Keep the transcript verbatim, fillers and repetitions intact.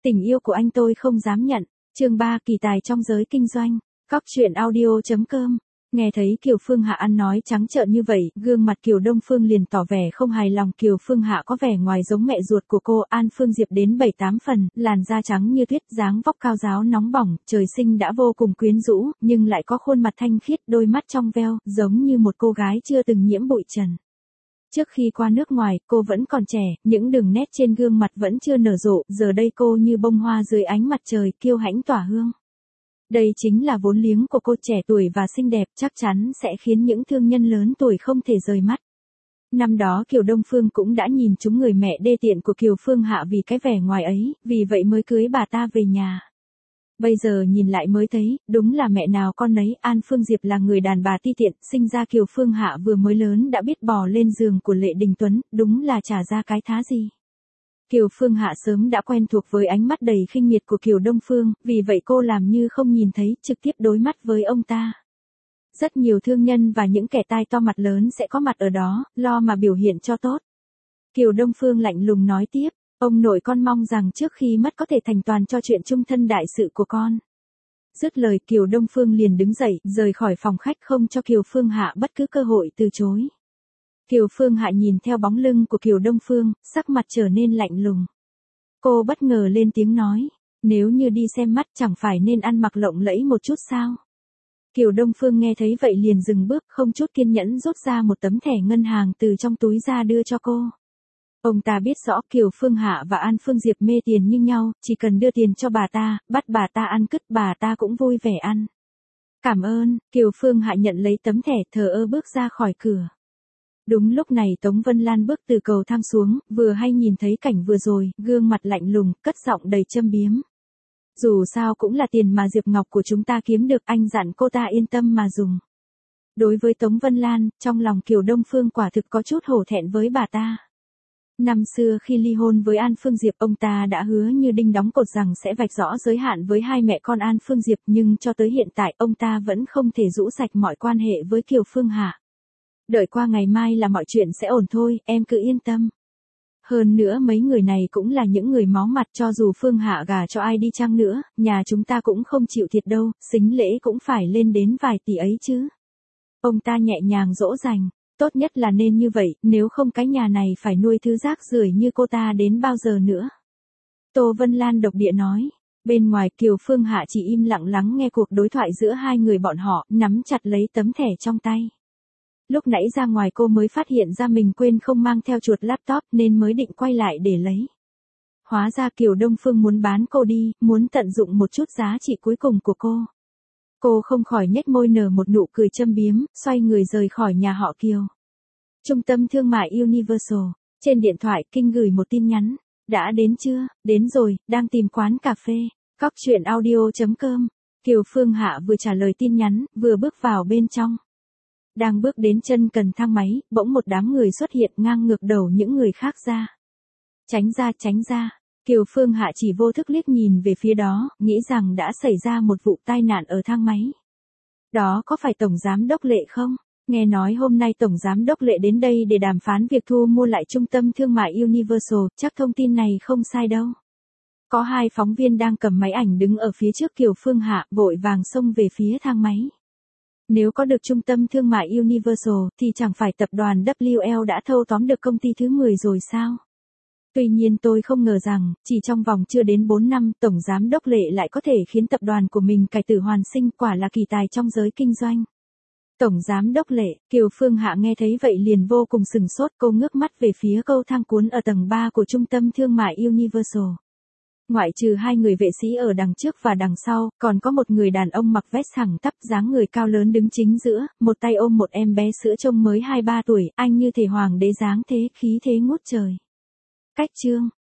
Tình yêu của anh tôi không dám nhận. Chương ba kỳ tài trong giới kinh doanh. Cóc truyện audio chấm com. Nghe thấy Kiều Phương Hạ ăn nói trắng trợn như vậy, gương mặt Kiều Đông Phương liền tỏ vẻ không hài lòng. Kiều Phương Hạ có vẻ ngoài giống mẹ ruột của cô An Phương Diệp đến bảy tám phần, làn da trắng như tuyết, dáng vóc cao ráo nóng bỏng, trời sinh đã vô cùng quyến rũ, nhưng lại có khuôn mặt thanh khiết, đôi mắt trong veo, giống như một cô gái chưa từng nhiễm bụi trần. Trước khi qua nước ngoài, cô vẫn còn trẻ, những đường nét trên gương mặt vẫn chưa nở rộ, giờ đây cô như bông hoa dưới ánh mặt trời, kiêu hãnh tỏa hương. Đây chính là vốn liếng của cô, trẻ tuổi và xinh đẹp, chắc chắn sẽ khiến những thương nhân lớn tuổi không thể rời mắt. Năm đó Kiều Đông Phương cũng đã nhìn trúng người mẹ đê tiện của Kiều Phương Hạ vì cái vẻ ngoài ấy, vì vậy mới cưới bà ta về nhà. Bây giờ nhìn lại mới thấy, đúng là mẹ nào con nấy. An Phương Diệp là người đàn bà ti tiện, sinh ra Kiều Phương Hạ vừa mới lớn đã biết bò lên giường của Lệ Đình Tuấn, đúng là chả ra cái thá gì. Kiều Phương Hạ sớm đã quen thuộc với ánh mắt đầy khinh miệt của Kiều Đông Phương, vì vậy cô làm như không nhìn thấy, trực tiếp đối mắt với ông ta. Rất nhiều thương nhân và những kẻ tai to mặt lớn sẽ có mặt ở đó, lo mà biểu hiện cho tốt. Kiều Đông Phương lạnh lùng nói tiếp, ông nội con mong rằng trước khi mất có thể thành toàn cho chuyện chung thân đại sự của con. Dứt lời Kiều Đông Phương liền đứng dậy, rời khỏi phòng khách không cho Kiều Phương Hạ bất cứ cơ hội từ chối. Kiều Phương Hạ nhìn theo bóng lưng của Kiều Đông Phương, sắc mặt trở nên lạnh lùng. Cô bất ngờ lên tiếng nói, nếu như đi xem mắt chẳng phải nên ăn mặc lộng lẫy một chút sao? Kiều Đông Phương nghe thấy vậy liền dừng bước, không chút kiên nhẫn rút ra một tấm thẻ ngân hàng từ trong túi ra đưa cho cô. Ông ta biết rõ Kiều Phương Hạ và An Phương Diệp mê tiền như nhau, chỉ cần đưa tiền cho bà ta, bắt bà ta ăn cứt bà ta cũng vui vẻ ăn. Cảm ơn. Kiều Phương Hạ nhận lấy tấm thẻ, thờ ơ bước ra khỏi cửa. Đúng lúc này Tống Vân Lan bước từ cầu thang xuống, vừa hay nhìn thấy cảnh vừa rồi, gương mặt lạnh lùng, cất giọng đầy châm biếm. Dù sao cũng là tiền mà Diệp Ngọc của chúng ta kiếm được, anh dặn cô ta yên tâm mà dùng. Đối với Tống Vân Lan, trong lòng Kiều Đông Phương quả thực có chút hổ thẹn với bà ta. Năm xưa khi ly hôn với An Phương Diệp, ông ta đã hứa như đinh đóng cột rằng sẽ vạch rõ giới hạn với hai mẹ con An Phương Diệp, nhưng cho tới hiện tại ông ta vẫn không thể rũ sạch mọi quan hệ với Kiều Phương Hạ. Đợi qua ngày mai là mọi chuyện sẽ ổn thôi, em cứ yên tâm. Hơn nữa mấy người này cũng là những người máu mặt, cho dù Phương Hạ gả cho ai đi chăng nữa, nhà chúng ta cũng không chịu thiệt đâu, sính lễ cũng phải lên đến vài tỷ ấy chứ. Ông ta nhẹ nhàng dỗ dành, tốt nhất là nên như vậy, nếu không cái nhà này phải nuôi thứ rác rưởi như cô ta đến bao giờ nữa. Tô Vân Lan độc địa nói. Bên ngoài Kiều Phương Hạ chỉ im lặng lắng nghe cuộc đối thoại giữa hai người bọn họ, nắm chặt lấy tấm thẻ trong tay. Lúc nãy ra ngoài cô mới phát hiện ra mình quên không mang theo chuột laptop nên mới định quay lại để lấy. Hóa ra Kiều Đông Phương muốn bán cô đi, muốn tận dụng một chút giá trị cuối cùng của cô. Cô không khỏi nhếch môi nở một nụ cười châm biếm, xoay người rời khỏi nhà họ Kiều. Trung tâm thương mại Universal, trên điện thoại Kinh gửi một tin nhắn. Đã đến chưa? Đến rồi, đang tìm quán cà phê. Cóc truyện audio chấm com. Kiều Phương Hạ vừa trả lời tin nhắn, vừa bước vào bên trong. Đang bước đến chân cần thang máy, bỗng một đám người xuất hiện ngang ngược đầu những người khác ra. Tránh ra, tránh ra. Kiều Phương Hạ chỉ vô thức liếc nhìn về phía đó, nghĩ rằng đã xảy ra một vụ tai nạn ở thang máy. Đó có phải Tổng Giám đốc Lệ không? Nghe nói hôm nay Tổng Giám đốc Lệ đến đây để đàm phán việc thu mua lại trung tâm thương mại Universal, chắc thông tin này không sai đâu. Có hai phóng viên đang cầm máy ảnh đứng ở phía trước Kiều Phương Hạ, vội vàng xông về phía thang máy. Nếu có được trung tâm thương mại Universal, thì chẳng phải tập đoàn W L đã thâu tóm được công ty thứ mười rồi sao? Tuy nhiên tôi không ngờ rằng, chỉ trong vòng chưa đến bốn năm, Tổng Giám đốc Lệ lại có thể khiến tập đoàn của mình cải tử hoàn sinh, quả là kỳ tài trong giới kinh doanh. Tổng Giám đốc Lệ, Kiều Phương Hạ nghe thấy vậy liền vô cùng sừng sốt, cô ngước mắt về phía cầu thang cuốn ở tầng ba của trung tâm thương mại Universal. Ngoại trừ hai người vệ sĩ ở đằng trước và đằng sau, còn có một người đàn ông mặc vest thẳng tắp, dáng người cao lớn đứng chính giữa, một tay ôm một em bé sữa trông mới hai ba tuổi, anh như thể hoàng đế dáng thế, khí thế ngút trời. Cách chương.